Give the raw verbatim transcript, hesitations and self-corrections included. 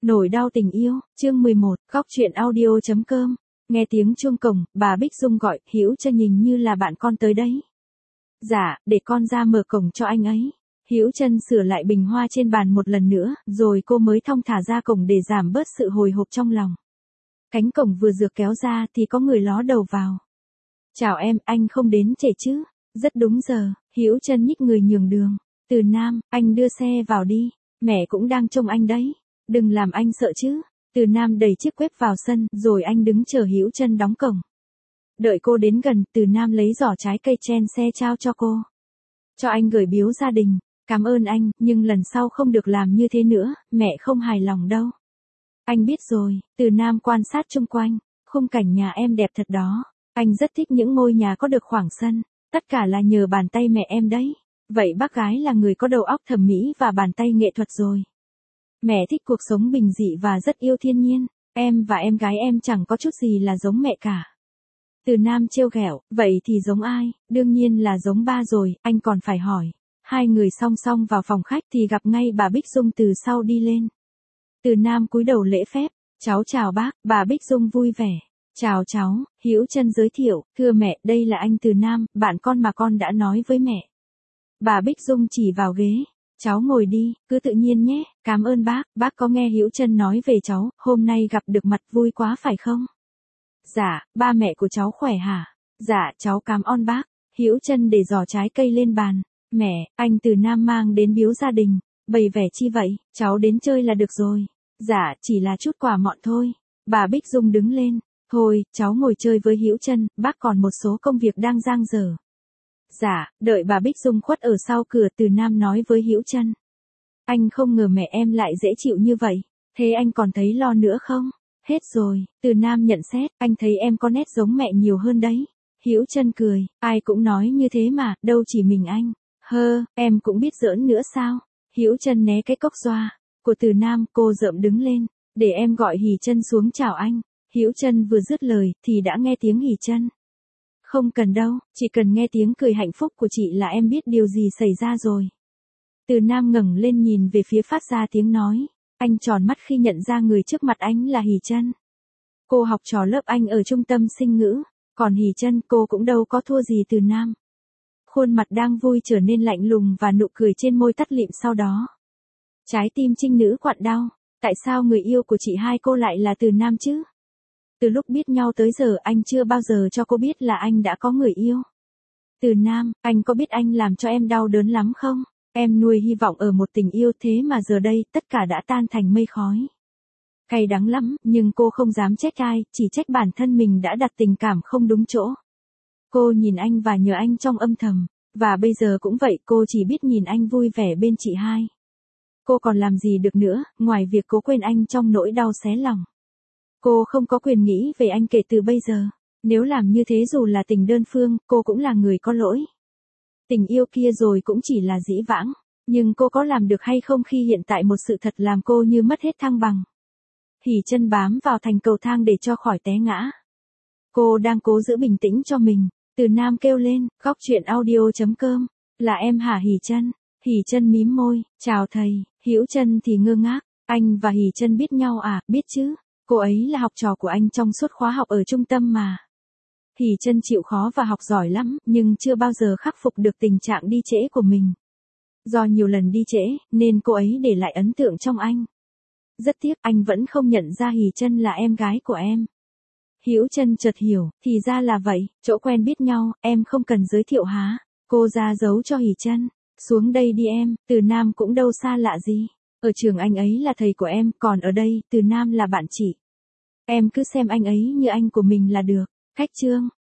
Nỗi đau tình yêu, chương mười một, góc truyện audio.com. Nghe tiếng chuông cổng, bà Bích Dung gọi, Hữu Chân nhìn như là bạn con tới đấy. Dạ, để con ra mở cổng cho anh ấy. Hữu Chân sửa lại bình hoa trên bàn một lần nữa, rồi cô mới thong thả ra cổng để giảm bớt sự hồi hộp trong lòng. Cánh cổng vừa được kéo ra thì có người ló đầu vào. Chào em, anh không đến trễ chứ? Rất đúng giờ, Hữu Chân nhích người nhường đường. Từ Nam, anh đưa xe vào đi, mẹ cũng đang trông anh đấy. Đừng làm anh sợ chứ. Từ Nam đẩy chiếc quếp vào sân, rồi anh đứng chờ Hữu Chân đóng cổng. Đợi cô đến gần, Từ Nam lấy giỏ trái cây chen xe trao cho cô. Cho anh gửi biếu gia đình. Cảm ơn anh, nhưng lần sau không được làm như thế nữa, mẹ không hài lòng đâu. Anh biết rồi. Từ Nam quan sát chung quanh. Khung cảnh nhà em đẹp thật đó. Anh rất thích những ngôi nhà có được khoảng sân. Tất cả là nhờ bàn tay mẹ em đấy. Vậy bác gái là người có đầu óc thẩm mỹ và bàn tay nghệ thuật rồi. Mẹ thích cuộc sống bình dị và rất yêu thiên nhiên. Em và em gái em chẳng có chút gì là giống mẹ cả. Từ Nam trêu ghẹo, vậy thì giống ai? Đương nhiên là giống ba rồi, anh còn phải hỏi. Hai người song song vào phòng khách thì gặp ngay bà Bích Dung từ sau đi lên. Từ Nam cúi đầu lễ phép, cháu chào bác, bà Bích Dung vui vẻ. Chào cháu, Hữu Chân giới thiệu, thưa mẹ, đây là anh Từ Nam, bạn con mà con đã nói với mẹ. Bà Bích Dung chỉ vào ghế. Cháu ngồi đi, cứ tự nhiên nhé, cảm ơn bác, bác có nghe Hữu Chân nói về cháu, hôm nay gặp được mặt vui quá phải không? Dạ, ba mẹ của cháu khỏe hả? Dạ, cháu cảm ơn bác. Hữu Chân để giỏ trái cây lên bàn. Mẹ, anh Từ Nam mang đến biếu gia đình, bày vẻ chi vậy, cháu đến chơi là được rồi. Dạ, chỉ là chút quà mọn thôi. Bà Bích Dung đứng lên. Thôi, cháu ngồi chơi với Hữu Chân, bác còn một số công việc đang dang dở. Dạ, đợi bà Bích Dung khuất ở sau cửa, Từ Nam nói với Hữu Chân. Anh không ngờ mẹ em lại dễ chịu như vậy, thế anh còn thấy lo nữa không? Hết rồi, Từ Nam nhận xét, anh thấy em có nét giống mẹ nhiều hơn đấy. Hữu Chân cười, ai cũng nói như thế mà, đâu chỉ mình anh. Hơ, em cũng biết giỡn nữa sao? Hữu Chân né cái cốc xoa của Từ Nam, cô rợm đứng lên, để em gọi Hỉ Chân xuống chào anh. Hữu Chân vừa dứt lời thì đã nghe tiếng Hỉ Chân. Không cần đâu, chỉ cần nghe tiếng cười hạnh phúc của chị là em biết điều gì xảy ra rồi. Từ Nam ngẩng lên nhìn về phía phát ra tiếng nói. Anh tròn mắt khi nhận ra người trước mặt anh là Hỉ Chân. Cô học trò lớp anh ở trung tâm sinh ngữ, còn Hỉ Chân cô cũng đâu có thua gì Từ Nam. Khuôn mặt đang vui trở nên lạnh lùng và nụ cười trên môi tắt lịm sau đó. Trái tim trinh nữ quặn đau, tại sao người yêu của chị hai cô lại là Từ Nam chứ? Từ lúc biết nhau tới giờ anh chưa bao giờ cho cô biết là anh đã có người yêu. Từ Nam, anh có biết anh làm cho em đau đớn lắm không? Em nuôi hy vọng ở một tình yêu thế mà giờ đây tất cả đã tan thành mây khói. Cay đắng lắm, nhưng cô không dám trách ai, chỉ trách bản thân mình đã đặt tình cảm không đúng chỗ. Cô nhìn anh và nhớ anh trong âm thầm, và bây giờ cũng vậy, cô chỉ biết nhìn anh vui vẻ bên chị hai. Cô còn làm gì được nữa, ngoài việc cố quên anh trong nỗi đau xé lòng. Cô không có quyền nghĩ về anh kể từ bây giờ. Nếu làm như thế dù là tình đơn phương, cô cũng là người có lỗi. Tình yêu kia rồi cũng chỉ là dĩ vãng. Nhưng cô có làm được hay không khi hiện tại một sự thật làm cô như mất hết thăng bằng. Hỉ Chân bám vào thành cầu thang để cho khỏi té ngã. Cô đang cố giữ bình tĩnh cho mình. Từ Nam kêu lên, góc truyện audio.com. Là em hả Hỉ Chân? Hỉ Chân mím môi, chào thầy. Hữu Chân thì ngơ ngác. Anh và Hỉ Chân biết nhau à? Biết chứ. Cô ấy là học trò của anh trong suốt khóa học ở trung tâm mà. Hỉ Chân chịu khó và học giỏi lắm, nhưng chưa bao giờ khắc phục được tình trạng đi trễ của mình. Do nhiều lần đi trễ, nên cô ấy để lại ấn tượng trong anh. Rất tiếc, anh vẫn không nhận ra Hỉ Chân là em gái của em. Hữu Chân chợt hiểu, thì ra là vậy, chỗ quen biết nhau, em không cần giới thiệu hả? Cô ra dấu cho Hỉ Chân. Xuống đây đi em, Từ Nam cũng đâu xa lạ gì. Ở trường anh ấy là thầy của em, còn ở đây, Từ Nam là bạn chị. Em cứ xem anh ấy như anh của mình là được. Khách trương,